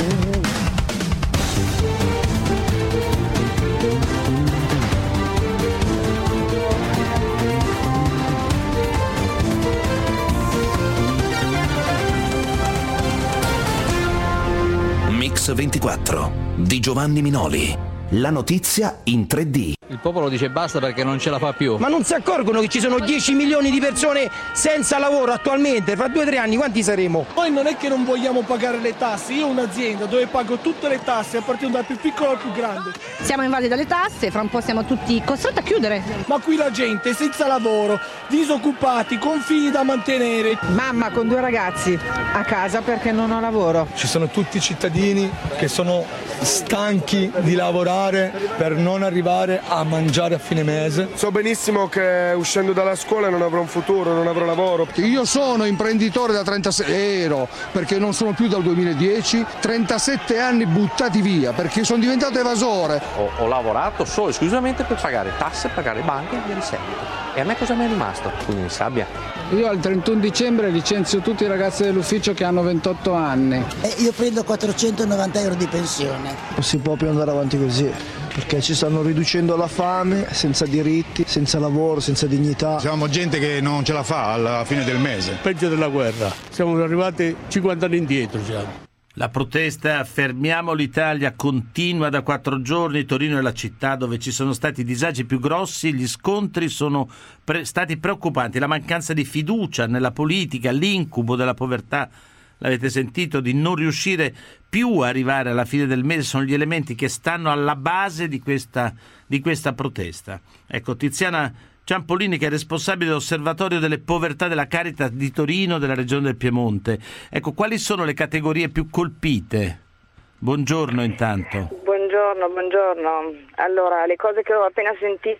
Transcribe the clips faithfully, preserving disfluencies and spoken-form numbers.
Mix ventiquattro di Giovanni Minoli. La notizia in tre D. Il popolo dice basta perché non ce la fa più. Ma non si accorgono che ci sono dieci milioni di persone senza lavoro attualmente? Fra due o tre anni quanti saremo? Poi non è che non vogliamo pagare le tasse. Io ho un'azienda dove pago tutte le tasse, a partire dal più piccolo al più grande. Siamo invasi dalle tasse, fra un po' siamo tutti costretti a chiudere. Ma qui la gente senza lavoro, disoccupati, con figli da mantenere. Mamma con due ragazzi a casa perché non ho lavoro. Ci sono tutti i cittadini che sono stanchi di lavorare per non arrivare a mangiare a fine mese. So benissimo che uscendo dalla scuola non avrò un futuro, non avrò lavoro. Io sono imprenditore da trentasei, ero, perché non sono più dal duemiladieci, trentasette anni buttati via perché sono diventato evasore. Ho, ho lavorato solo esclusivamente per pagare tasse, pagare banche e via di seguito. E a me cosa mi è rimasto? Quindi in sabbia. Io al trentuno dicembre licenzio tutti i ragazzi dell'ufficio che hanno ventotto anni. Eh, io prendo quattrocentonovanta euro di pensione. Non si può più andare avanti così, perché ci stanno riducendo la fame, senza diritti, senza lavoro, senza dignità. Siamo gente che non ce la fa alla fine del mese. Peggio della guerra, siamo arrivati cinquanta anni indietro. Siamo. La protesta Fermiamo l'Italia continua da quattro giorni. Torino è la città dove ci sono stati i disagi più grossi, gli scontri sono pre- stati preoccupanti, la mancanza di fiducia nella politica, l'incubo della povertà, l'avete sentito, di non riuscire più a arrivare alla fine del mese sono gli elementi che stanno alla base di questa, di questa protesta. Ecco, Tiziana Ciampolini, che è responsabile dell'Osservatorio delle Povertà della Caritas di Torino, della Regione del Piemonte. Ecco, quali sono le categorie più colpite? Buongiorno intanto. Buongiorno, buongiorno. Allora, le cose che ho appena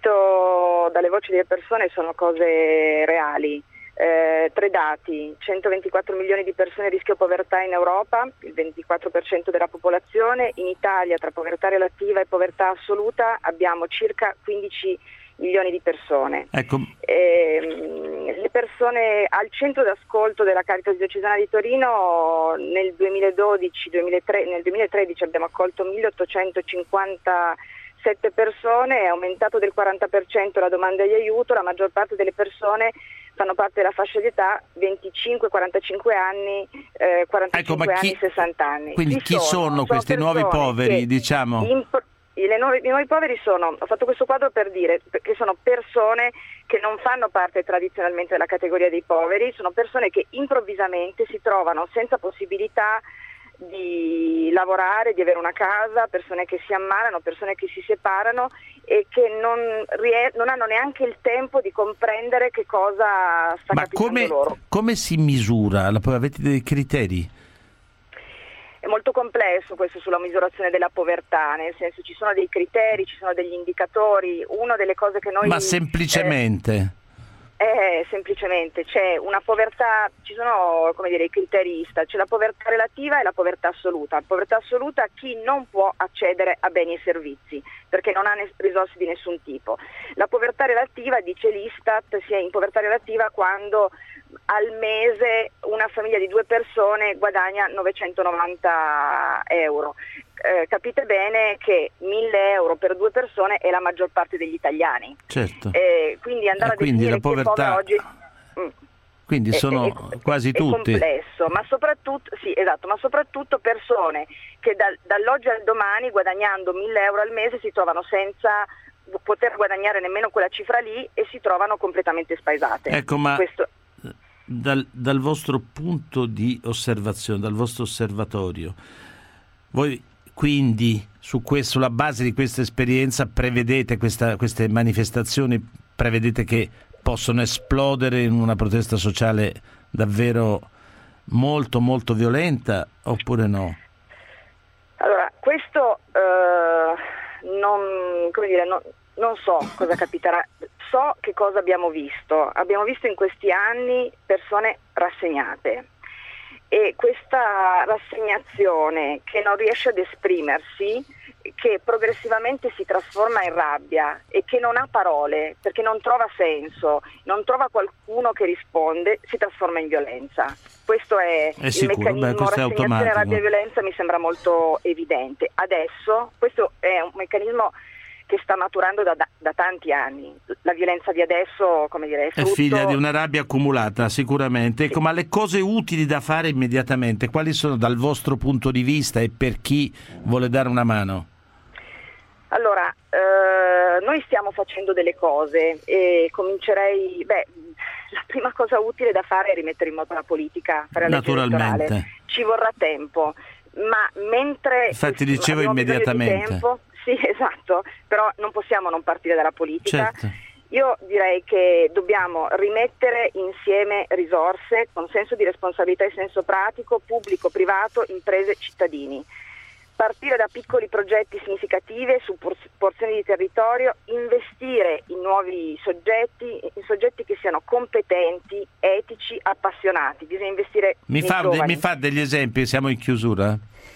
sentito dalle voci delle persone sono cose reali. Eh, tre dati: centoventiquattro milioni di persone a rischio povertà in Europa, il ventiquattro per cento della popolazione. In Italia, tra povertà relativa e povertà assoluta, abbiamo circa quindici milioni di persone. Ecco. Eh, le persone al centro d'ascolto della Caritas Diocesana di Torino nel duemiladodici duemilatredici nel duemilatredici abbiamo accolto milleottocentocinquantasette persone, è aumentato del quaranta per cento la domanda di aiuto, la maggior parte delle persone fanno parte della fascia di età venticinque quarantacinque anni, eh, quarantacinque ecco, chi, anni, sessanta anni. Quindi chi, chi sono, sono questi sono nuovi poveri, diciamo? Imp- Le nuove, I nuovi poveri sono, ho fatto questo quadro per dire che sono persone che non fanno parte tradizionalmente della categoria dei poveri, sono persone che improvvisamente si trovano senza possibilità di lavorare, di avere una casa, persone che si ammalano, persone che si separano e che non, rie- non hanno neanche il tempo di comprendere che cosa sta Ma capitando come, loro. Come si misura? Avete dei criteri? È molto complesso questo sulla misurazione della povertà, nel senso ci sono dei criteri, ci sono degli indicatori, una delle cose che noi... Ma semplicemente... Eh, eh, semplicemente c'è una povertà, ci sono come dire i criteri ISTA, c'è la povertà relativa e la povertà assoluta. La povertà assoluta chi non può accedere a beni e servizi, perché non ha ne- risorse di nessun tipo. La povertà relativa, dice l'Istat, si è in povertà relativa quando al mese una famiglia di due persone guadagna novecentonovanta euro. Eh, capite bene che mille euro per due persone è la maggior parte degli italiani. Certo. Eh, quindi andare eh, quindi a la definire povertà oggi mm, quindi sono è, è, quasi è tutti. È complesso, ma soprattutto sì, esatto, ma soprattutto persone che da, dall'oggi al domani guadagnando mille euro al mese si trovano senza poter guadagnare nemmeno quella cifra lì e si trovano completamente spaesate. Ecco, ma Questo... dal, dal vostro punto di osservazione, dal vostro osservatorio, voi quindi su questo, sulla base di questa esperienza prevedete questa, queste manifestazioni, prevedete che possono esplodere in una protesta sociale davvero molto molto violenta oppure no? Allora, questo eh, non, come dire, non, non so cosa capiterà, so che cosa abbiamo visto. Abbiamo visto in questi anni persone rassegnate. E questa rassegnazione che non riesce ad esprimersi che progressivamente si trasforma in rabbia e che non ha parole perché non trova senso, non trova qualcuno che risponde, si trasforma in violenza. Questo è, è il sicuro, meccanismo, beh, questo è rassegnazione, automatico. rabbia e violenza mi sembra molto evidente. Adesso questo è un meccanismo che sta maturando da, da, da tanti anni. La violenza di adesso, come dire, è, frutto... è figlia di una rabbia accumulata, sicuramente. Ecco, ma le cose utili da fare immediatamente, quali sono dal vostro punto di vista e per chi vuole dare una mano? Allora, eh, noi stiamo facendo delle cose e comincerei... Beh, la prima cosa utile da fare è rimettere in moto la politica, fare la legge elettorale. Ci vorrà tempo, ma mentre... Infatti dicevo immediatamente. Tempo, sì, esatto, però non possiamo non partire dalla politica. Certo. Io direi che dobbiamo rimettere insieme risorse con senso di responsabilità e senso pratico, pubblico, privato, imprese, cittadini. Partire da piccoli progetti significativi su porzioni di territorio, investire in nuovi soggetti, in soggetti che siano competenti, etici, appassionati. Bisogna investire mi nei fa, giovani. Mi fa degli esempi, siamo in chiusura?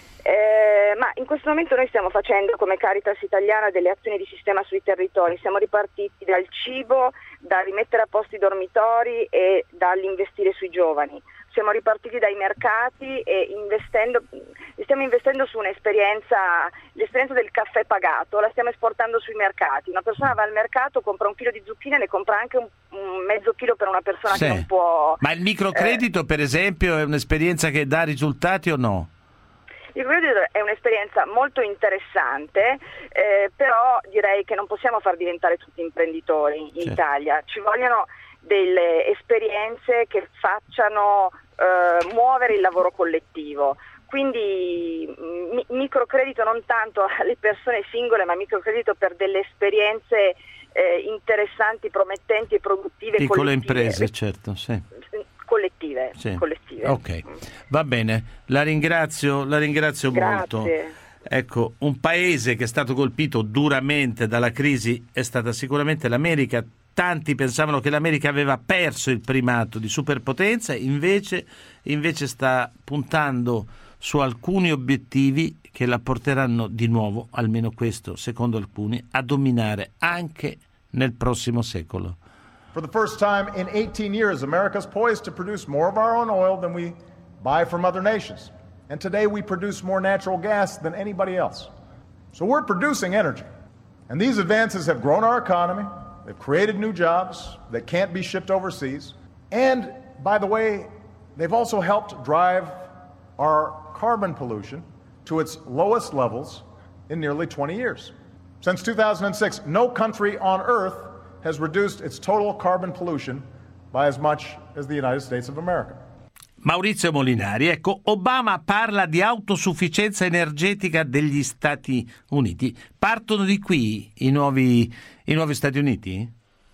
Eh, ma in questo momento noi stiamo facendo come Caritas Italiana delle azioni di sistema sui territori, siamo ripartiti dal cibo, da rimettere a posto i dormitori e dall'investire sui giovani. Siamo ripartiti dai mercati e investendo, stiamo investendo su un'esperienza, l'esperienza del caffè pagato, la stiamo esportando sui mercati. Una persona va al mercato, compra un chilo di zucchine e ne compra anche un, un mezzo chilo per una persona sì. che non può... Ma il microcredito, eh, per esempio, è un'esperienza che dà risultati o no? Il microcredito è un'esperienza molto interessante, eh, però direi che non possiamo far diventare tutti imprenditori in certo. Italia. Ci vogliono delle esperienze che facciano eh, muovere il lavoro collettivo. Quindi mi- microcredito non tanto alle persone singole, ma microcredito per delle esperienze eh, interessanti, promettenti e produttive. Piccole collettive. imprese, certo, sì. Collettive, sì. collettive. Ok, va bene, la ringrazio, la ringrazio Grazie. molto. Ecco, un paese che è stato colpito duramente dalla crisi è stata sicuramente l'America. Tanti pensavano che l'America aveva perso il primato di superpotenza, invece, invece sta puntando su alcuni obiettivi che la porteranno di nuovo, almeno questo secondo alcuni, a dominare anche nel prossimo secolo. For the first time in eighteen years, America is poised to produce more of our own oil than we buy from other nations. And today we produce more natural gas than anybody else. So we're producing energy. And these advances have grown our economy, they've created new jobs that can't be shipped overseas. And, by the way, they've also helped drive our carbon pollution to its lowest levels in nearly twenty years. Since two thousand six, no country on earth has reduced its total carbon pollution by as much as the United States of America. Maurizio Molinari, ecco, Obama parla di autosufficienza energetica degli Stati Uniti. Partono di qui i nuovi, i nuovi Stati Uniti?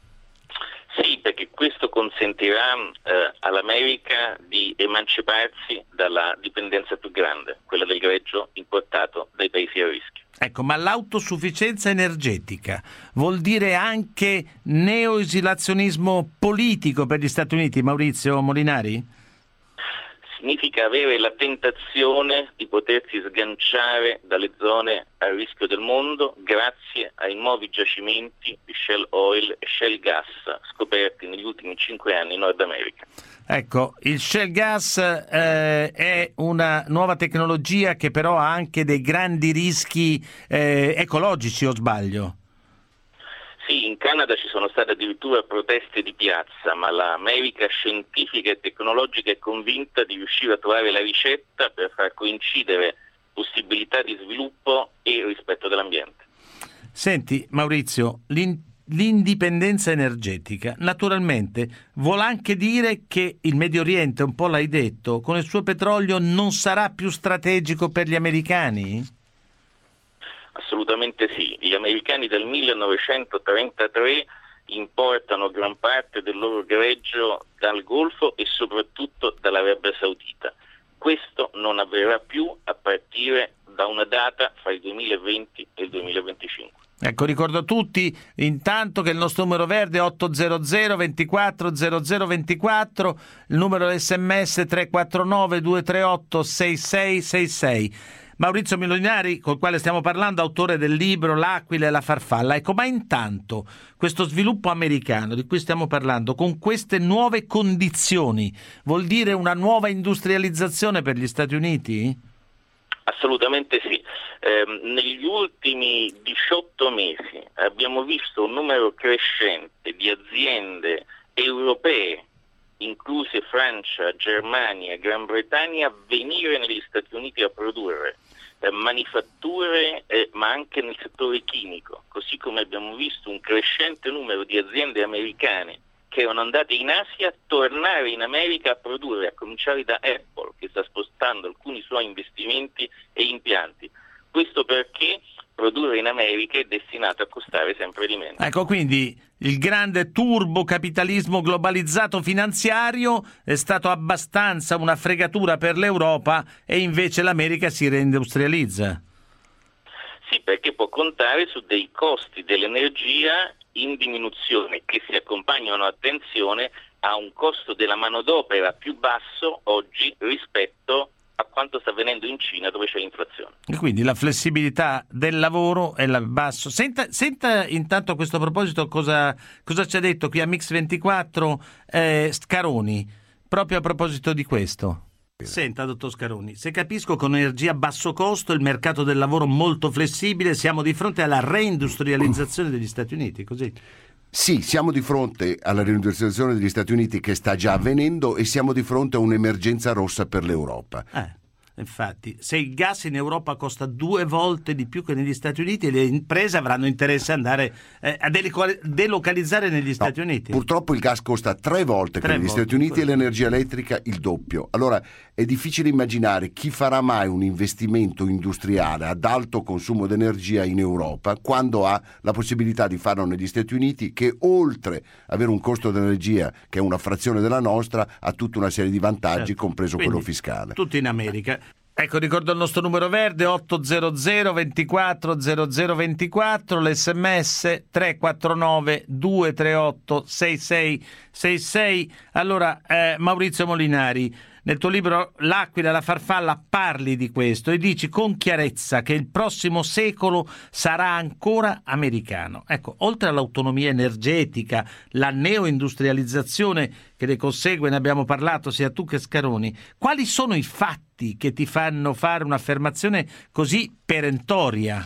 Sì, perché questo consentirà eh, all'America di emanciparsi dalla dipendenza più grande, quella del greggio importato dai paesi a rischio. Ecco, ma l'autosufficienza energetica vuol dire anche neoisolazionismo politico per gli Stati Uniti, Maurizio Molinari? Significa avere la tentazione di potersi sganciare dalle zone a rischio del mondo grazie ai nuovi giacimenti di Shell Oil e Shell Gas scoperti negli ultimi cinque anni in Nord America. Ecco, il shale gas eh, è una nuova tecnologia che però ha anche dei grandi rischi eh, ecologici, o sbaglio? Sì, in Canada ci sono state addirittura proteste di piazza, ma l'America scientifica e tecnologica è convinta di riuscire a trovare la ricetta per far coincidere possibilità di sviluppo e rispetto dell'ambiente. Senti, Maurizio, l'in- l'indipendenza energetica naturalmente vuol anche dire che il Medio Oriente, un po' l'hai detto, con il suo petrolio non sarà più strategico per gli americani? Assolutamente sì. Gli americani dal millenovecentotrentatré importano gran parte del loro greggio dal Golfo e soprattutto dall'Arabia Saudita. Questo non avverrà più a partire da una data fra il duemilaventi e il duemilaventicinque. Ecco, ricordo a tutti intanto che il nostro numero verde è otto zero zero ventiquattro zero zero ventiquattro, il numero S M S tre quattro nove due tre otto sei sei sei sei. Maurizio Molinari, col quale stiamo parlando, autore del libro L'aquila e la farfalla. Ecco, ma intanto questo sviluppo americano di cui stiamo parlando, con queste nuove condizioni, vuol dire una nuova industrializzazione per gli Stati Uniti? Assolutamente sì. Eh, negli ultimi diciotto mesi abbiamo visto un numero crescente di aziende europee, incluse Francia, Germania, Gran Bretagna, venire negli Stati Uniti a produrre eh, manifatture eh, ma anche nel settore chimico, così come abbiamo visto un crescente numero di aziende americane che erano andate in Asia tornare in America a produrre, a cominciare da Apple, che sta spostando alcuni suoi investimenti e impianti. Questo perché produrre in America è destinato a costare sempre di meno. Ecco, quindi il grande turbocapitalismo globalizzato finanziario è stato abbastanza una fregatura per l'Europa e invece l'America si reindustrializza. Sì, perché può contare su dei costi dell'energia in diminuzione che si accompagnano, attenzione, a un costo della manodopera più basso oggi rispetto a quanto sta avvenendo in Cina, dove c'è l'inflazione. E quindi la flessibilità del lavoro è la basso. Senta, senta intanto a questo proposito cosa, cosa ci ha detto qui a Mix ventiquattro eh, Scaroni, proprio a proposito di questo. Senta, dottor Scaroni, se capisco, con energia a basso costo, il mercato del lavoro molto flessibile, siamo di fronte alla reindustrializzazione degli Stati Uniti, così? Sì, siamo di fronte alla reindustrializzazione degli Stati Uniti che sta già avvenendo e siamo di fronte a un'emergenza rossa per l'Europa. Eh, infatti, se il gas in Europa costa due volte di più che negli Stati Uniti, le imprese avranno interesse ad andare eh, a delocalizzare negli Stati no, Uniti. Purtroppo il gas costa tre volte tre che negli volte, Stati Uniti e l'energia elettrica il doppio. Allora è difficile immaginare chi farà mai un investimento industriale ad alto consumo di energia in Europa quando ha la possibilità di farlo negli Stati Uniti, che oltre ad avere un costo dell'energia che è una frazione della nostra ha tutta una serie di vantaggi, certo, compreso Quindi, quello fiscale. Tutto in America. Ecco, ricordo il nostro numero verde otto zero zero ventiquattro zero zero ventiquattro, l'sms tre quattro nove due tre otto sei sei sei sei. Allora, eh, Maurizio Molinari, nel tuo libro L'aquila e la farfalla parli di questo e dici con chiarezza che il prossimo secolo sarà ancora americano. Ecco, oltre all'autonomia energetica, la neoindustrializzazione che ne consegue, ne abbiamo parlato sia tu che Scaroni, quali sono i fatti che ti fanno fare un'affermazione così perentoria?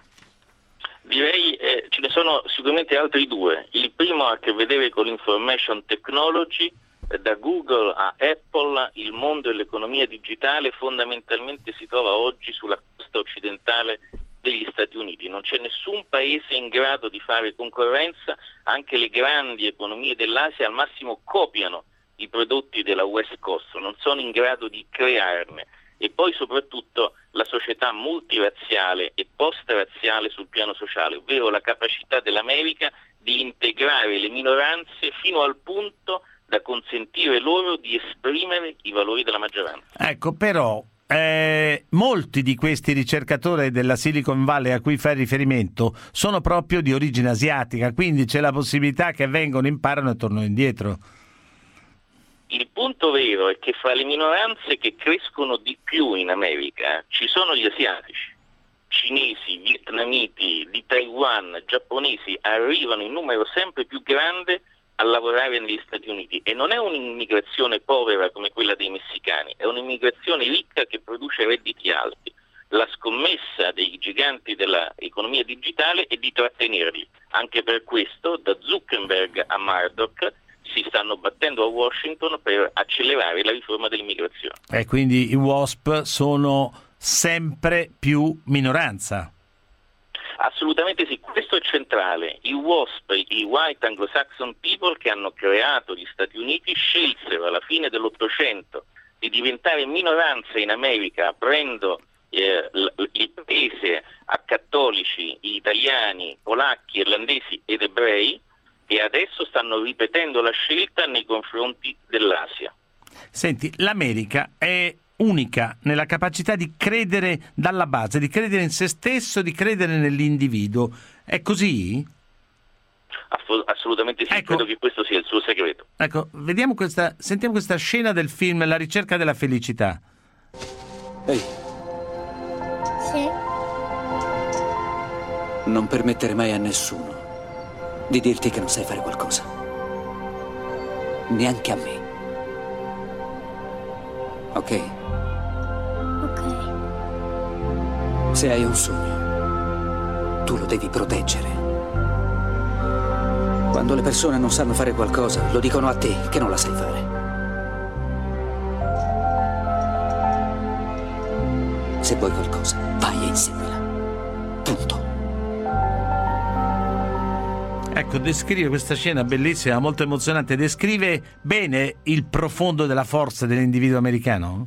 Direi eh, ce ne sono sicuramente altri due. Il primo ha a che vedere con l'information technology. Da Google a Apple, il mondo e l'economia digitale fondamentalmente si trova oggi sulla costa occidentale degli Stati Uniti. Non c'è nessun paese in grado di fare concorrenza, anche le grandi economie dell'Asia al massimo copiano i prodotti della West Coast, non sono in grado di crearne. E poi soprattutto la società multirazziale e post-razziale sul piano sociale, ovvero la capacità dell'America di integrare le minoranze fino al punto da consentire loro di esprimere i valori della maggioranza. Ecco, però eh, molti di questi ricercatori della Silicon Valley a cui fai riferimento sono proprio di origine asiatica, quindi c'è la possibilità che vengono, imparano e tornano indietro. Il punto vero è che fra le minoranze che crescono di più in America ci sono gli asiatici. Cinesi, vietnamiti, di Taiwan, giapponesi arrivano in numero sempre più grande a lavorare negli Stati Uniti, e non è un'immigrazione povera come quella dei messicani, è un'immigrazione ricca che produce redditi alti. La scommessa dei giganti dell'economia digitale è di trattenerli. Anche per questo, da Zuckerberg a Murdoch, si stanno battendo a Washington per accelerare la riforma dell'immigrazione. E quindi i W A S P sono sempre più minoranza. Assolutamente sì, questo è centrale. I W A S P, i White Anglo-Saxon People che hanno creato gli Stati Uniti, scelsero alla fine dell'Ottocento di diventare minoranza in America, aprendo eh, il paese a cattolici, italiani, polacchi, irlandesi ed ebrei, e adesso stanno ripetendo la scelta nei confronti dell'Asia. Senti, l'America è unica nella capacità di credere dalla base, di credere in se stesso, di credere nell'individuo. È così? Assolutamente sì, ecco, credo che questo sia il suo segreto. Ecco, vediamo questa, sentiamo questa scena del film La ricerca della felicità. Ehi, Sì. Non permettere mai a nessuno di dirti che non sai fare qualcosa. Neanche a me. Ok? Ok. Se hai un sogno, tu lo devi proteggere. Quando le persone non sanno fare qualcosa, lo dicono a te che non la sai fare. Se vuoi qualcosa, vai e inseguila. Punto. Ecco, descrive questa scena bellissima, molto emozionante. Descrive bene il profondo della forza dell'individuo americano?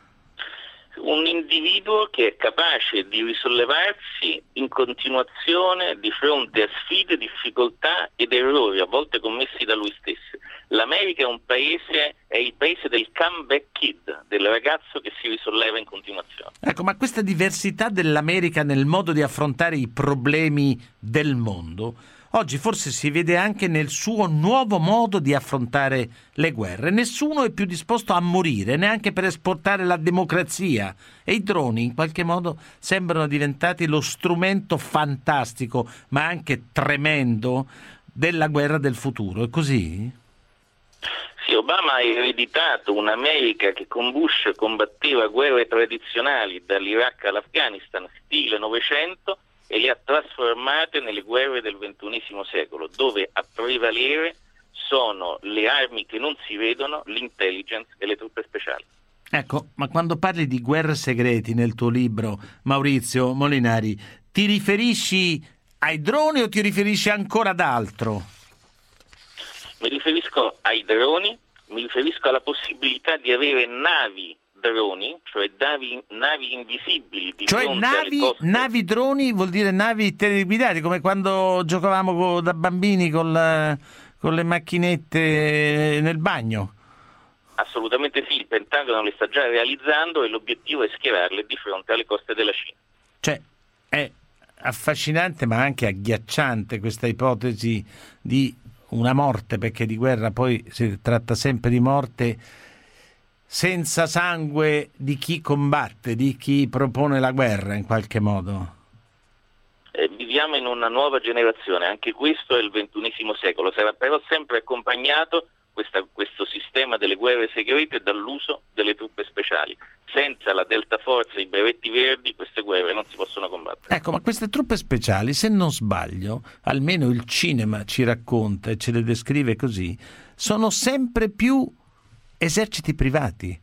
Un individuo che è capace di risollevarsi in continuazione di fronte a sfide, difficoltà ed errori, a volte commessi da lui stesso. L'America è un paese, è il paese del comeback kid, del ragazzo che si risolleva in continuazione. Ecco, ma questa diversità dell'America nel modo di affrontare i problemi del mondo oggi forse si vede anche nel suo nuovo modo di affrontare le guerre. Nessuno è più disposto a morire, neanche per esportare la democrazia. E i droni in qualche modo sembrano diventati lo strumento fantastico, ma anche tremendo, della guerra del futuro. È così? Sì, Obama ha ereditato un'America che con Bush combatteva guerre tradizionali dall'Iraq all'Afghanistan, stile Novecento, e le ha trasformate nelle guerre del ventunesimo secolo, dove a prevalere sono le armi che non si vedono, l'intelligence e le truppe speciali. Ecco, ma quando parli di guerre segreti nel tuo libro, Maurizio Molinari, ti riferisci ai droni o ti riferisci ancora ad altro? Mi riferisco ai droni, mi riferisco alla possibilità di avere navi droni, cioè navi, navi invisibili di cioè fronte navi, alle coste. navi droni vuol dire navi teleguidate, come quando giocavamo co, da bambini con, la, con le macchinette nel bagno. Assolutamente sì, il Pentagono le sta già realizzando e l'obiettivo è schierarle di fronte alle coste della Cina. Cioè è affascinante ma anche agghiacciante questa ipotesi di una morte, perché di guerra poi si tratta sempre di morte senza sangue di chi combatte, di chi propone la guerra in qualche modo. Eh, viviamo in una nuova generazione, anche questo è il ventunesimo secolo, sarà però sempre accompagnato questa, questo sistema delle guerre segrete dall'uso delle truppe speciali. Senza la Delta Force e i brevetti verdi queste guerre non si possono combattere. Ecco, ma queste truppe speciali, se non sbaglio, almeno il cinema ci racconta e ce le descrive così, sono sempre più eserciti privati.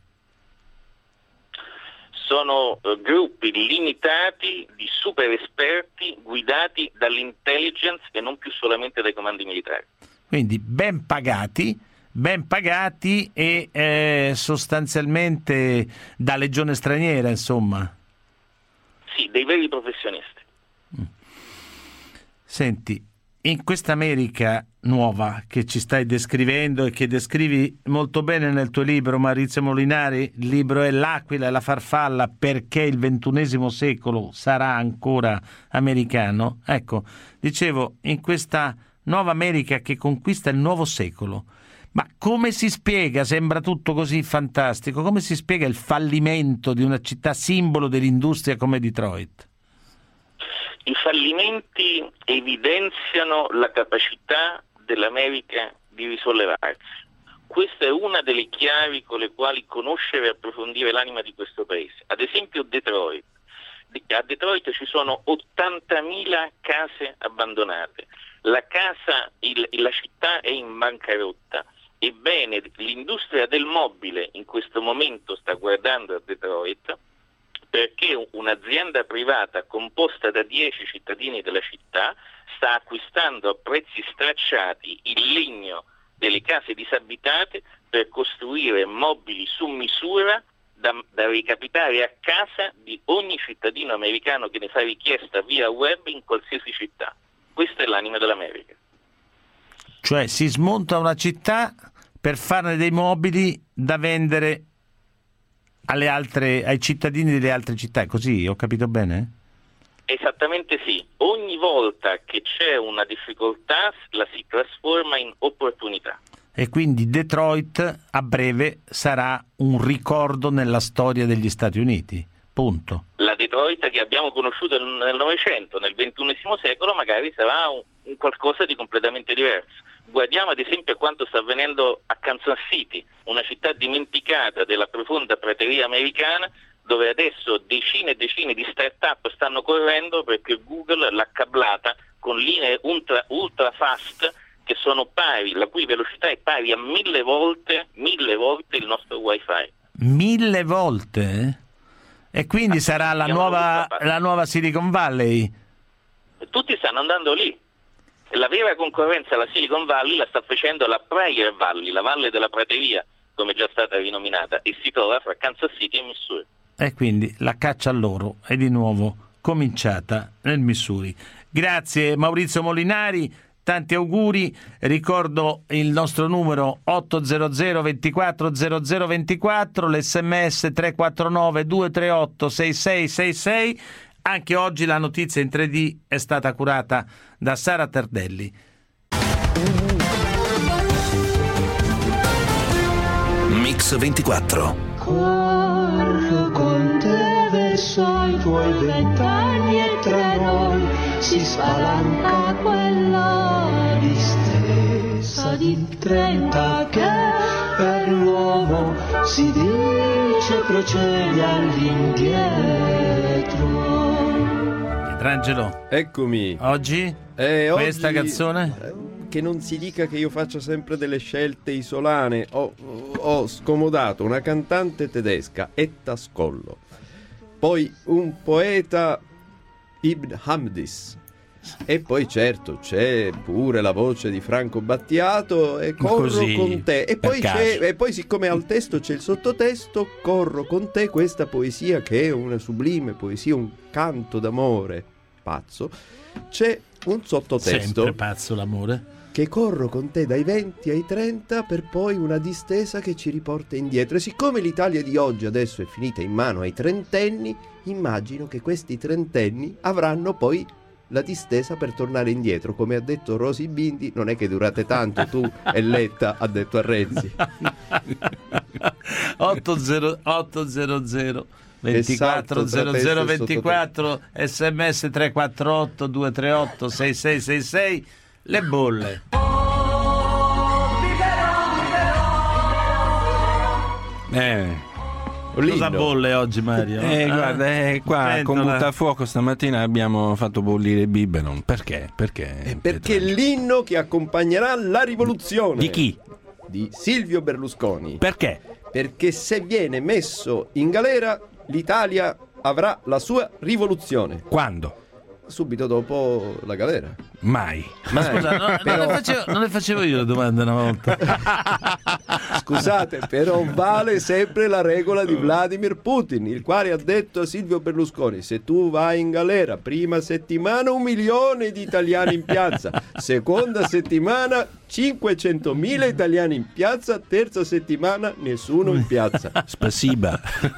Sono uh, gruppi limitati di super esperti guidati dall'intelligence e non più solamente dai comandi militari. Quindi ben pagati, ben pagati e eh, sostanzialmente da legione straniera, insomma. Sì, dei veri professionisti. Mm. Senti, in questa America nuova che ci stai descrivendo e che descrivi molto bene nel tuo libro, Maurizio Molinari, il libro è L'aquila e la farfalla, perché il ventunesimo secolo sarà ancora americano. Ecco, dicevo, in questa nuova America che conquista il nuovo secolo, ma come si spiega, sembra tutto così fantastico, come si spiega il fallimento di una città simbolo dell'industria come Detroit? I fallimenti evidenziano la capacità dell'America di risollevarsi. Questa è una delle chiavi con le quali conoscere e approfondire l'anima di questo paese. Ad esempio Detroit. A Detroit ci sono ottantamila case abbandonate. La casa, il, la città è in bancarotta. Ebbene, l'industria del mobile in questo momento sta guardando a Detroit, perché un'azienda privata composta da dieci cittadini della città sta acquistando a prezzi stracciati il legno delle case disabitate per costruire mobili su misura da, da recapitare a casa di ogni cittadino americano che ne fa richiesta via web in qualsiasi città. Questa è l'anima dell'America. Cioè si smonta una città per farne dei mobili da vendere alle altre, ai cittadini delle altre città, così ho capito bene? Esattamente sì, ogni volta che c'è una difficoltà la si trasforma in opportunità. E quindi Detroit a breve sarà un ricordo nella storia degli Stati Uniti, punto. La Detroit che abbiamo conosciuto nel Novecento, nel ventunesimo secolo, magari sarà un, un qualcosa di completamente diverso. Guardiamo ad esempio a quanto sta avvenendo a Kansas City, una città dimenticata della profonda prateria americana, dove adesso decine e decine di start-up stanno correndo perché Google l'ha cablata con linee ultra, ultra fast che sono pari, la cui velocità è pari a mille volte, mille volte il nostro wifi. Mille volte? E quindi ah, sarà la nuova, la nuova Silicon Valley? Tutti stanno andando lì. La vera concorrenza alla Silicon Valley la sta facendo la Prairie Valley, la valle della prateria, come è già stata rinominata, e si trova fra Kansas City e Missouri. E quindi la caccia a loro è di nuovo cominciata nel Missouri. Grazie Maurizio Molinari, tanti auguri. Ricordo il nostro numero otto zero zero ventiquattro zero zero ventiquattro, l'sms tre quattro nove due tre otto sei sei sei sei. Anche oggi la notizia in tre D è stata curata da Sara Terdelli. Mix ventiquattro. Corro con te verso i tuoi vent'anni e tra noi si spalanca quella distesa di trenta che per l'uomo si dice procede all'indietro. Pietrangelo, eccomi. Oggi? Eh, questa oggi, canzone? Eh, che non si dica che io faccia sempre delle scelte isolane. Ho, ho scomodato una cantante tedesca, Etta Skollo, poi un poeta, Ibn Hamdis, e poi certo c'è pure la voce di Franco Battiato e Corro Così, con te, e poi, c'è, e poi siccome al testo c'è il sottotesto, Corro con te, questa poesia che è una sublime poesia, un canto d'amore pazzo, c'è un sottotesto sempre pazzo l'amore, che corro con te dai venti ai trenta per poi una distesa che ci riporta indietro. E siccome l'Italia di oggi adesso è finita in mano ai trentenni, immagino che questi trentenni avranno poi la distesa per tornare indietro. Come ha detto Rosy Bindi, non è che durate tanto tu e Letta, ha detto a Renzi. otto zero zero ventiquattro zero zero ventiquattro, sms tre quattro otto due tre otto sei sei sei sei. Le bolle. Eh, cosa bolle oggi, Mario? Eh, ah, guarda, eh, qua pentola. con Buttafuoco stamattina abbiamo fatto bollire biberon. Perché? Perché? Eh, perché l'inno che accompagnerà la rivoluzione. Di chi? Di Silvio Berlusconi. Perché? Perché se viene messo in galera, l'Italia avrà la sua rivoluzione. Quando? Subito dopo la galera. Mai. Ma scusa, no, però... non, le facevo, non le facevo io la domanda una volta. Scusate, però vale sempre la regola di Vladimir Putin, il quale ha detto a Silvio Berlusconi: se tu vai in galera, prima settimana un milione di italiani in piazza, seconda settimana cinquecentomila italiani in piazza, terza settimana nessuno in piazza. Spasiba.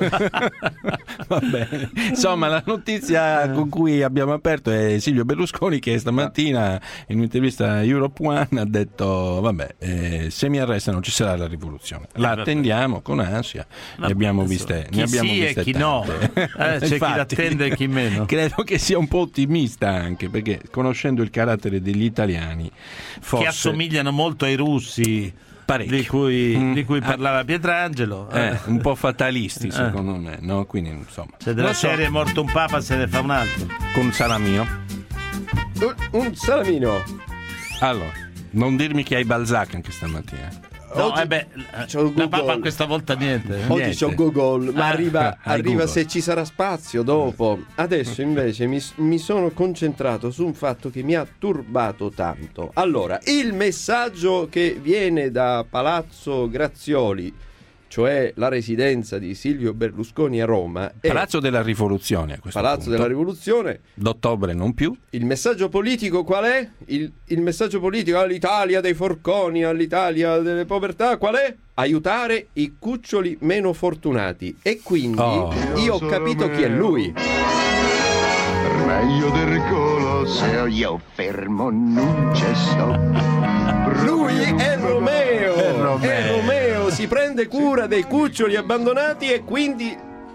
Vabbè. Insomma, la notizia con cui abbiamo aperto è Silvio Berlusconi, che stamattina in un'intervista a Europe One ha detto: vabbè, eh, se mi arrestano ci sarà la rivoluzione. La attendiamo con ansia. Ne abbiamo viste, chi ne abbiamo sì viste e chi tante. no. Eh, c'è Infatti, chi l'attende e chi meno. Credo che sia un po' ottimista, anche perché conoscendo il carattere degli italiani, forse che assomigliano molto ai russi. Parecchio. Di cui, mm. di cui parlava Pietrangelo, eh, eh. un po' fatalisti secondo eh. me, no? Quindi insomma, se della so. serie è morto un papa se ne fa un altro con un salamino. Un, un salamino. Allora, non dirmi che hai Balzac anche stamattina. No, Oggi eh beh, la papa questa volta niente. Oggi niente. c'ho Google, ma Ah, arriva, arriva Google. se ci sarà spazio dopo. Adesso invece mi, mi sono concentrato su un fatto che mi ha turbato tanto. Allora, il messaggio che viene da Palazzo Grazioli, cioè la residenza di Silvio Berlusconi a Roma, è Palazzo della Rivoluzione a questo Palazzo punto. della Rivoluzione. D'ottobre non più. Il messaggio politico qual è? Il, il messaggio politico all'Italia dei forconi, all'Italia delle povertà, qual è? Aiutare i cuccioli meno fortunati. E quindi Oh. io ho capito chi è lui. Meglio del Colosseo, io fermo non c'è sto. Lui è Romeo. È Romeo. È Romeo, si prende cura dei cuccioli abbandonati e quindi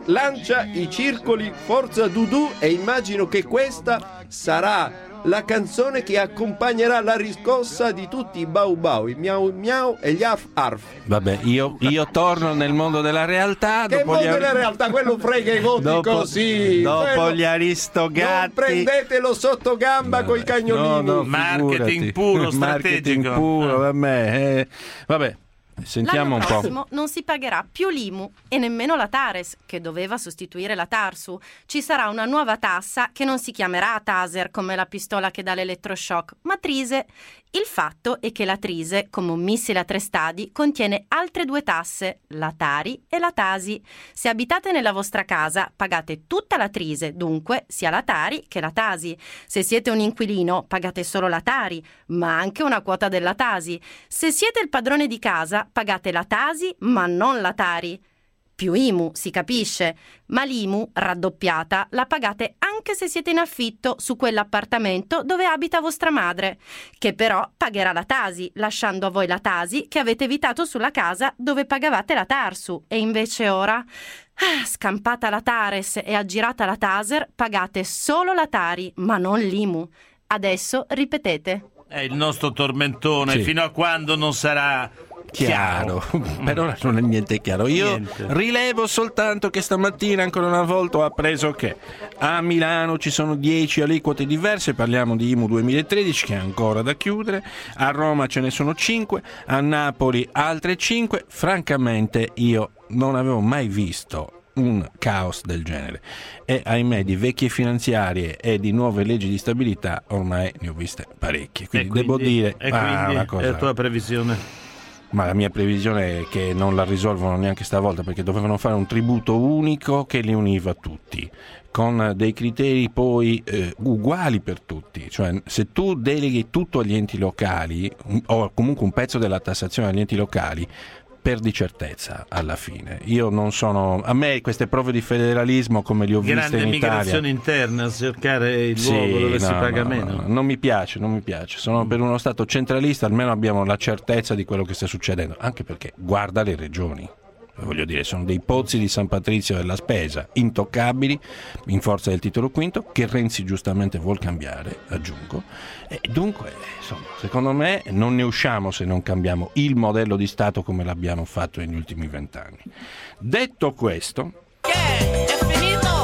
lancia i circoli Forza Dudu e immagino che questa sarà la canzone che accompagnerà la riscossa di tutti i bau bau, i miau miau e gli arf arf. Vabbè, io, io torno nel mondo della realtà. Che dopo mondo gli ar- della realtà? Quello frega i voti dopo, così. Dopo Quello... gli Aristogatti. Non prendetelo sotto gamba coi cagnolini. No, no, marketing puro, marketing strategico. puro, vabbè. Eh, vabbè. Sentiamo L'anno un po'. prossimo non si pagherà più l'I M U e nemmeno la Tares, che doveva sostituire la Tarsu. Ci sarà una nuova tassa che non si chiamerà Taser, come la pistola che dà l'elettroshock, ma Trise. Il fatto è che la Trise, come un missile a tre stadi, contiene altre due tasse, la Tari e la Tasi. Se abitate nella vostra casa, pagate tutta la Trise, dunque sia la Tari che la Tasi. Se siete un inquilino, pagate solo la Tari, ma anche una quota della Tasi. Se siete il padrone di casa, pagate la Tasi, ma non la Tari. Più I M U, si capisce, ma l'I M U, raddoppiata, la pagate anche se siete in affitto su quell'appartamento dove abita vostra madre, che però pagherà la Tasi, lasciando a voi la Tasi che avete evitato sulla casa dove pagavate la Tarsu. E invece ora, ah, scampata la Tares e aggirata la Taser, pagate solo la Tari, ma non l'I M U. Adesso ripetete. È il nostro tormentone, Sì. fino a quando non sarà... Chiaro, per ora non è niente chiaro. Io Niente. rilevo soltanto che stamattina ancora una volta ho appreso che a Milano ci sono dieci aliquote diverse, parliamo di I M U duemilatredici che è ancora da chiudere, a Roma ce ne sono cinque, a Napoli altre cinque. Francamente io non avevo mai visto un caos del genere e ahimè di vecchie finanziarie e di nuove leggi di stabilità ormai ne ho viste parecchie, quindi, E quindi devo dire e ah, quindi una cosa... è la tua previsione? Ma la mia previsione è che non la risolvono neanche stavolta, perché dovevano fare un tributo unico che li univa tutti, con dei criteri poi eh, uguali per tutti. Cioè, se tu deleghi tutto agli enti locali, o comunque un pezzo della tassazione agli enti locali, perdi certezza alla fine. Io non sono... A me queste prove di federalismo come li ho viste Grande in Italia... migrazione interna, cercare il Sì, luogo dove no, si paga no, meno. no, non mi piace, non mi piace. Sono per uno Stato centralista, almeno abbiamo la certezza di quello che sta succedendo, anche perché guarda le regioni. Voglio dire, sono dei pozzi di San Patrizio della spesa, intoccabili in forza del titolo quinto, che Renzi giustamente vuol cambiare, aggiungo. E dunque, insomma, secondo me non ne usciamo se non cambiamo il modello di Stato come l'abbiamo fatto negli ultimi vent'anni. Detto questo... Che? È finito?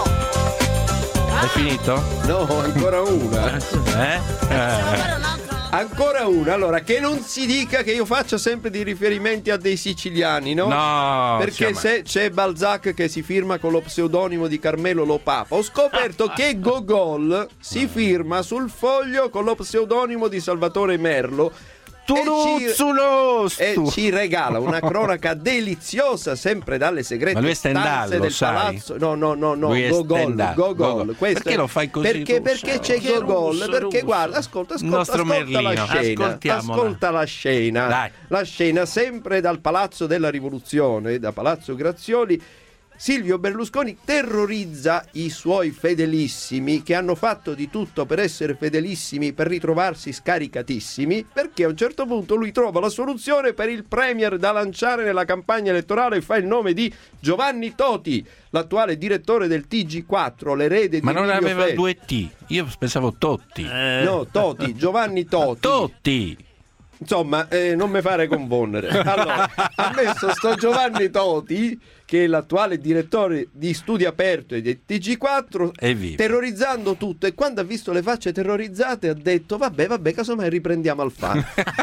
È finito? No, ancora una. Eh? Eh. Ancora una, allora, che non si dica che io faccio sempre dei riferimenti a dei siciliani, no? No, perché siamo... se c'è Balzac che si firma con lo pseudonimo di Carmelo Lopapa, ho scoperto che Gogol si firma sul foglio con lo pseudonimo di Salvatore Merlo e ci, e ci regala una cronaca deliziosa sempre dalle segrete Ma lui è Stendhal, stanze lo del sai? palazzo. No, no, no, no, Lui è Gogol, Stendhal, Gogol. Gogol. Questo Perché è- lo fai così Perché, russo? perché c'è Perché Gogol? russo, Perché russo. guarda, ascolta, Il ascolta, nostro ascolta la Merlino. scena. Ascoltiamola. Ascolta la scena. Dai. La scena sempre dal Palazzo della Rivoluzione, da Palazzo Grazioli. Silvio Berlusconi terrorizza i suoi fedelissimi che hanno fatto di tutto per essere fedelissimi, per ritrovarsi scaricatissimi, perché a un certo punto lui trova la soluzione per il premier da lanciare nella campagna elettorale e fa il nome di Giovanni Toti, l'attuale direttore del T G quattro, l'erede di Ma non Livio aveva Feti. due T, io pensavo Totti. Eh, No, Toti, Giovanni Toti. Totti! Insomma, eh, non mi fare confondere. Allora, ha messo sto Giovanni Toti, che è l'attuale direttore di Studio Aperto e del T G quattro, Evviva. terrorizzando tutto. E quando ha visto le facce terrorizzate ha detto vabbè, vabbè, casomai riprendiamo Alfano.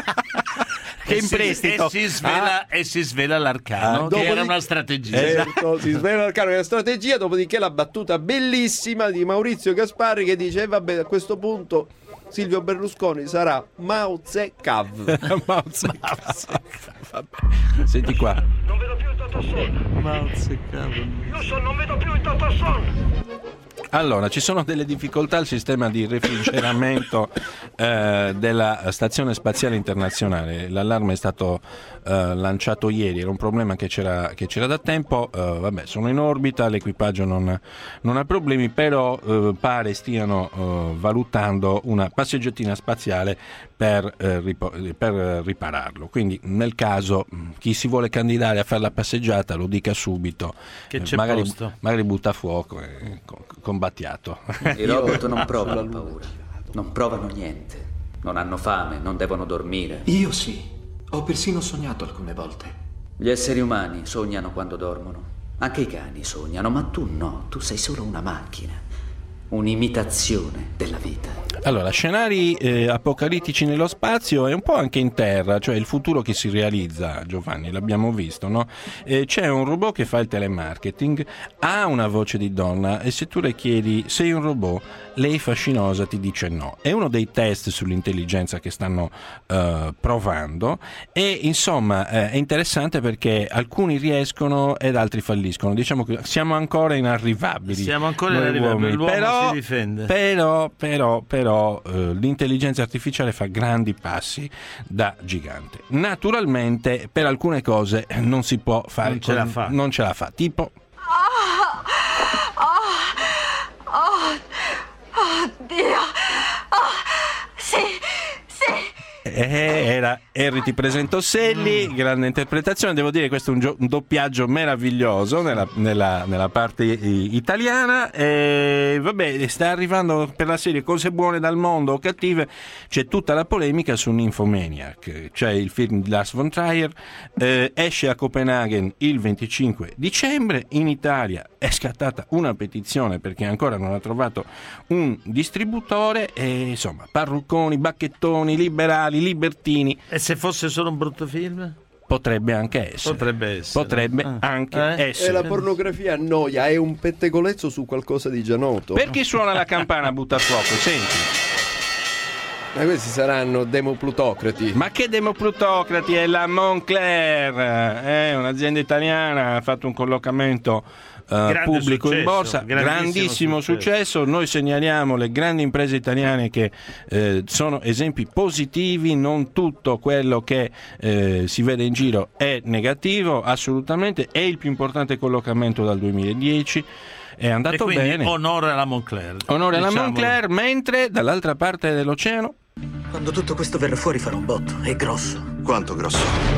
Che e in si- prestito. E si svela, e si svela l'arcano, Ah, che dopodiché- era una strategia. Certo, si svela il caro della strategia, dopodiché la battuta bellissima di Maurizio Gasparri che dice vabbè, a questo punto Silvio Berlusconi sarà Mao Zedong. Mao Zedong. Vabbè. Senti qua. Non vedo più il Totosson. Io so, non vedo più il Totosson. Allora, ci sono delle difficoltà al sistema di refrigeramento eh, della Stazione Spaziale Internazionale. L'allarme è stato eh, lanciato ieri, era un problema che c'era, che c'era da tempo. Eh, vabbè, sono in orbita, l'equipaggio non, non ha problemi, però eh, pare stiano eh, valutando una passeggiatina spaziale per, eh, ripo- per ripararlo. Quindi nel caso chi si vuole candidare a fare la passeggiata lo dica subito, che c'è eh, magari, posto. magari butta a fuoco e combattiato. I robot non provano paura, non provano niente, non hanno fame, non devono dormire. Io sì, ho persino sognato alcune volte. Gli esseri umani sognano quando dormono, anche i cani sognano, ma tu no, tu sei solo una macchina, un'imitazione della vita. Allora, scenari eh, apocalittici nello spazio e un po' anche in terra, cioè il futuro che si realizza, Giovanni, l'abbiamo visto, no? Eh, c'è un robot che fa il telemarketing, ha una voce di donna e se tu le chiedi sei un robot, lei fascinosa ti dice no. È uno dei test sull'intelligenza che stanno eh, provando e insomma eh, è interessante perché alcuni riescono ed altri falliscono. Diciamo che siamo ancora inarrivabili. Siamo ancora inarrivabili, l'uomo però, si difende. Però, però, però eh, l'intelligenza artificiale fa grandi passi da gigante. Naturalmente per alcune cose non si può fare, non ce la fa, non ce la fa. Tipo Oh, oh, oh, oh Dio, oh, sì, sì. Eh, era Harry ti presento Sally, grande interpretazione, devo dire che questo è un, gio- un doppiaggio meraviglioso nella, nella, nella parte i- italiana e vabbè, sta arrivando per la serie Cose buone dal mondo o cattive, c'è tutta la polemica su Nymphomaniac, c'è il film di Lars von Trier, eh, esce a Copenaghen il venticinque dicembre, in Italia è scattata una petizione perché ancora non ha trovato un distributore e insomma parrucconi, bacchettoni, liberali, libertini. E se fosse solo un brutto film? Potrebbe anche essere. Potrebbe essere. Potrebbe ah. anche eh? essere. E la pornografia annoia, è un pettegolezzo su qualcosa di già noto. Per chi suona la campana butta fuoco, senti. Ma questi saranno demoplutocrati. Ma che demoplutocrati? È la Moncler, è un'azienda italiana, ha fatto un collocamento uh, pubblico successo, in borsa, grandissimo, grandissimo successo. successo. Noi segnaliamo le grandi imprese italiane che eh, sono esempi positivi, non tutto quello che eh, si vede in giro è negativo, assolutamente. È il più importante collocamento dal duemiladieci. È andato e bene. Onore alla Moncler. Onore alla diciamolo. Moncler, mentre dall'altra parte dell'oceano. Quando tutto questo verrà fuori farà un botto, è grosso. Quanto grosso?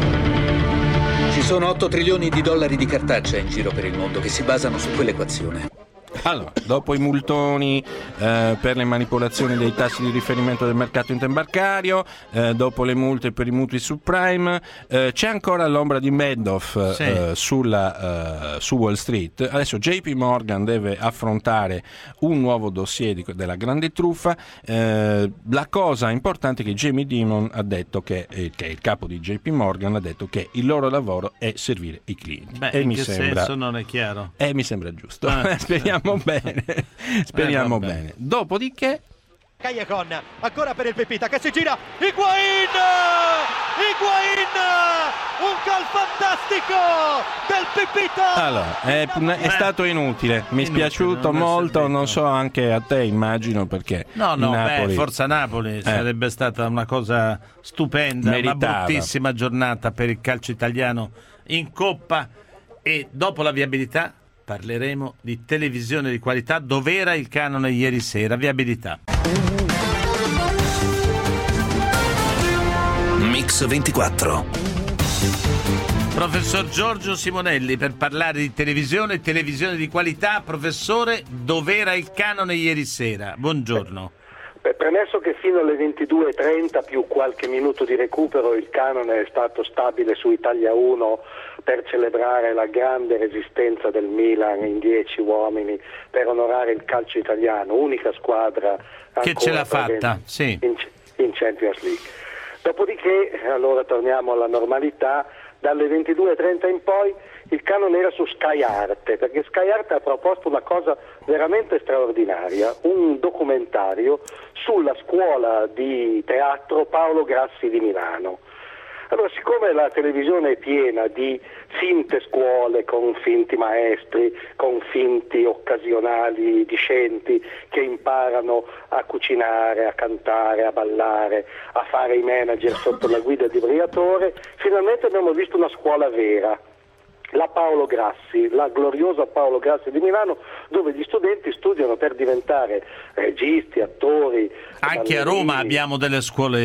Ci sono otto trilioni di dollari di cartacea in giro per il mondo che si basano su quell'equazione. Allora, dopo i multoni eh, per le manipolazioni dei tassi di riferimento del mercato interbancario, eh, dopo le multe per i mutui subprime, eh, c'è ancora l'ombra di Madoff sì. eh, sulla, eh, su Wall Street. Adesso J P Morgan deve affrontare un nuovo dossier di, della grande truffa. Eh, la cosa importante è che Jamie Dimon ha detto che, eh, che è il capo di J P Morgan, ha detto che il loro lavoro è servire i clienti. Beh, e in mi che sembra, senso non è chiaro? Eh, mi sembra giusto. Ah. Speriamo bene, speriamo eh, bene. Dopodiché Callejon, ancora per il Pepita che si gira, Higuain! Higuain! Un gol fantastico del Pepita! allora, è, è stato inutile, mi è spiaciuto non molto, non so anche a te immagino perché No, no, Napoli, beh, forza Napoli eh. sarebbe stata una cosa stupenda, Meritava. una bruttissima giornata per il calcio italiano in Coppa e dopo la viabilità parleremo di televisione di qualità. Dov'era il canone ieri sera? Viabilità. Mix ventiquattro. Professor Giorgio Simonelli per parlare di televisione e televisione di qualità. Professore, dov'era il canone ieri sera? Buongiorno. Beh, premesso che fino alle ventidue e trenta più qualche minuto di recupero il canone è stato stabile su Italia uno per celebrare la grande resistenza del Milan in dieci uomini per onorare il calcio italiano, unica squadra che ce l'ha fatta, sì. in, in Champions League. Dopodiché, allora torniamo alla normalità, dalle ventidue e trenta in poi il canone era su Sky Arte, perché Sky Arte ha proposto una cosa veramente straordinaria, un documentario sulla scuola di teatro Paolo Grassi di Milano. Allora, siccome la televisione è piena di finte scuole con finti maestri, con finti occasionali discenti che imparano a cucinare, a cantare, a ballare, a fare i manager sotto la guida di Briatore, finalmente abbiamo visto una scuola vera, la Paolo Grassi, la gloriosa Paolo Grassi di Milano, dove gli studenti studiano per diventare registi, attori. Anche ballerini. a Roma abbiamo delle scuole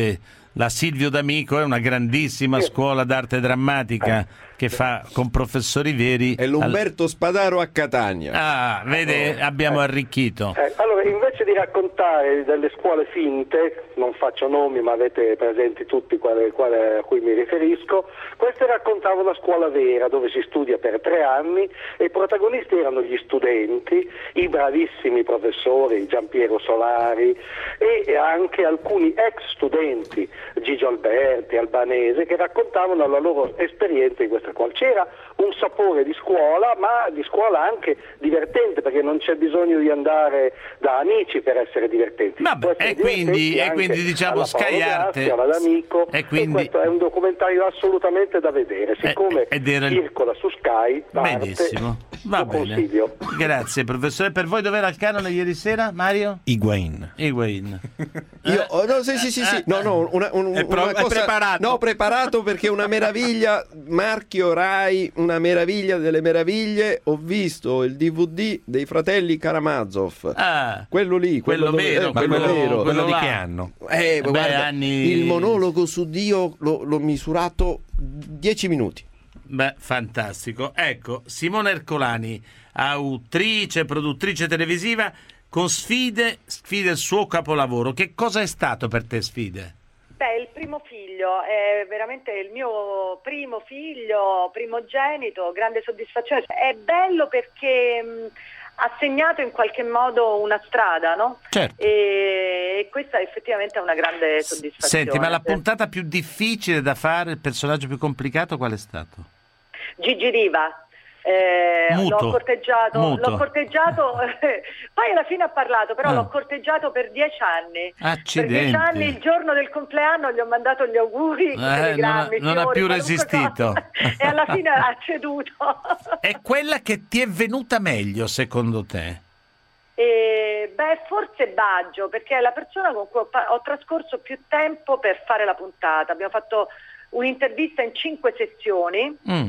La Silvio D'Amico è una grandissima Sì. scuola d'arte drammatica che fa con professori veri. È l'Umberto Spadaro a Catania. Ah, vede, abbiamo arricchito. Eh, allora, invece di raccontare delle scuole finte, non faccio nomi ma avete presenti tutti quale, quale a cui mi riferisco, queste raccontavano la scuola vera dove si studia per tre anni e i protagonisti erano gli studenti, i bravissimi professori, Giampiero Solari e anche alcuni ex studenti, Gigio Alberti, Albanese, che raccontavano la loro esperienza in questa scuola. C'era un sapore di scuola, ma di scuola anche divertente, perché non c'è bisogno di andare da amici per essere divertenti. Vabbè, e quindi, e quindi diciamo Sky Arte Amico, e quindi e questo è un documentario assolutamente da vedere, siccome ed era il... circola su Sky. Benissimo, va bene. Consiglio. Grazie professore. Per voi dov'era il canone ieri sera, Mario? Higuain. Higuain. Io, oh, no, sì, sì, sì, sì. No, no, una, un, è pro- una cosa, è preparato. No, preparato perché è una meraviglia, marchio Rai, una meraviglia delle meraviglie. Ho visto il D V D dei fratelli Karamazov. Ah, quello lì, quello, quello dove, vero, eh, quello, quello, vero. quello di là. che anno? Eh, Beh, guarda, anni... il monologo su Dio l'ho, l'ho misurato dieci minuti. Beh, fantastico. Ecco, Simona Ercolani, autrice, produttrice televisiva, con Sfide, Sfide il suo capolavoro. Che cosa è stato per te Sfide? Beh, il primo figlio, è veramente il mio primo figlio, primogenito, grande soddisfazione. È bello perché mh, ha segnato in qualche modo una strada, no? Certo. E, e questa effettivamente è una grande soddisfazione. Senti, ma la puntata più difficile da fare, il personaggio più complicato, qual è stato? Gigi Riva. Eh, Muto. l'ho corteggiato, Muto. l'ho corteggiato poi alla fine ha parlato, però Ah. l'ho corteggiato per dieci anni. Accidenti. Per dieci anni, il giorno del compleanno, gli ho mandato gli auguri, Eh, telegrammi, non ha- non ha fiori, più qualunque resistito. cosa. E alla fine ha ceduto. È quella che ti è venuta meglio, secondo te? E, beh, forse Baggio, perché è la persona con cui ho, pa- ho trascorso più tempo per fare la puntata. Abbiamo fatto un'intervista in cinque sezioni. Mm.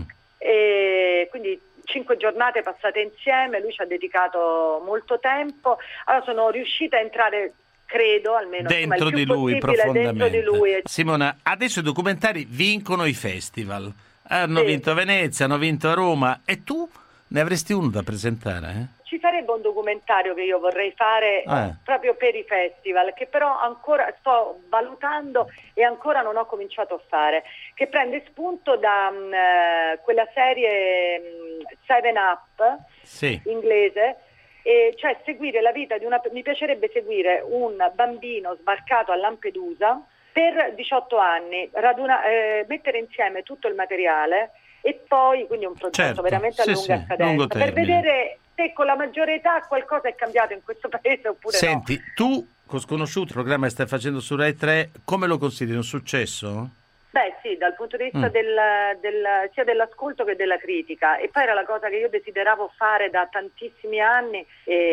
E quindi cinque giornate passate insieme, lui ci ha dedicato molto tempo, allora sono riuscita a entrare, credo, almeno insomma, Dentro il più di lui, possibile profondamente. dentro di lui. Simona, adesso i documentari vincono i festival. Hanno Sì. vinto a Venezia, hanno vinto a Roma. E tu ne avresti uno da presentare? Eh? Ci sarebbe un documentario che io vorrei fare Eh. proprio per i festival, che però ancora sto valutando e ancora non ho cominciato a fare, che prende spunto da mh, eh, quella serie mh, Seven Up, Sì. inglese, e cioè seguire la vita di una, mi piacerebbe seguire un bambino sbarcato a Lampedusa per diciotto anni, raduna, eh, mettere insieme tutto il materiale e poi, quindi un progetto Certo, veramente a sì, lunga sì, scadenza, lungo per termine. vedere se con la maggiore età qualcosa è cambiato in questo paese oppure Senti, no. tu, con Sconosciuto, il programma che stai facendo su Rai tre, come lo consideri? Un successo? Beh sì, dal punto di vista Mm. del, del, sia dell'ascolto che della critica, e poi era la cosa che io desideravo fare da tantissimi anni,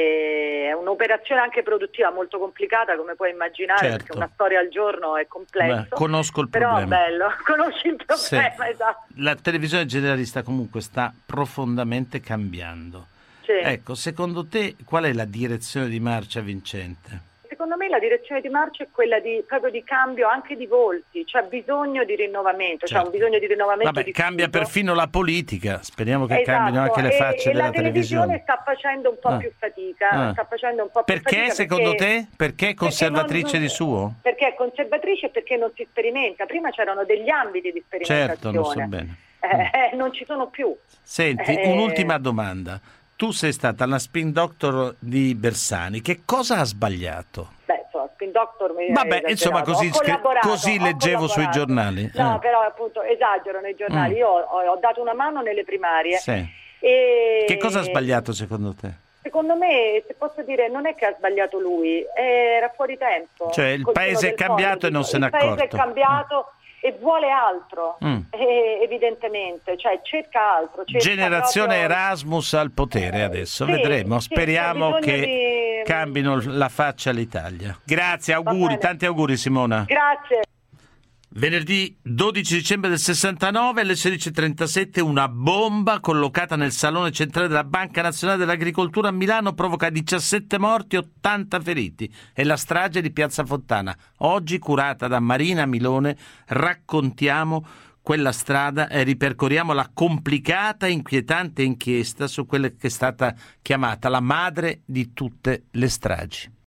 e è un'operazione anche produttiva molto complicata, come puoi immaginare, Certo. perché una storia al giorno è complesso. Beh, conosco il però problema. bello, conosci il Sì. problema, esatto. La televisione generalista comunque sta profondamente cambiando. Sì. Ecco, secondo te qual è la direzione di marcia vincente? Secondo me la direzione di marcia è quella di proprio di cambio anche di volti, cioè bisogno di rinnovamento, cioè un bisogno di rinnovamento. Vabbè, diffuso. cambia perfino la politica, speriamo che Esatto, cambino anche le e- facce e della la televisione televisione. sta facendo un po' Ah. più fatica, Ah. sta facendo un po' più Perché fatica secondo perché- te? Perché è conservatrice non- di suo? Perché è conservatrice e perché non si sperimenta. Prima c'erano degli ambiti di Certo, sperimentazione. lo so bene. Eh, eh, non ci sono più. Senti, Eh, un'ultima domanda. Tu sei stata la spin doctor di Bersani, che cosa ha sbagliato? Beh, insomma, Spin Doctor mi Vabbè, è insomma, esagerato. così, Ho collaborato, così ho leggevo sui collaborato. giornali. No, Eh. però appunto esagero nei giornali. Mm. Io ho, ho dato una mano nelle primarie. Sì. E... Che cosa ha sbagliato secondo te? Secondo me, se posso dire, non è che ha sbagliato lui, era fuori tempo. Cioè, il Col paese seno è del cambiato poi, e non se n'è Il paese accorto. è cambiato e vuole altro, Mm. eh, evidentemente, cioè cerca altro. Cerca Generazione proprio- Erasmus al potere adesso, Sì, vedremo, sì, speriamo c'è bisogno che di- cambino la faccia all'Italia. Grazie, auguri, bene. tanti auguri Simona. Grazie. Venerdì dodici dicembre del sessantanove alle sedici e trentasette una bomba collocata nel salone centrale della Banca Nazionale dell'Agricoltura a Milano provoca diciassette morti e ottanta feriti. È la strage di Piazza Fontana. Oggi, curata da Marina Milone, raccontiamo quella strada e ripercorriamo la complicata e inquietante inchiesta su quella che è stata chiamata la madre di tutte le stragi.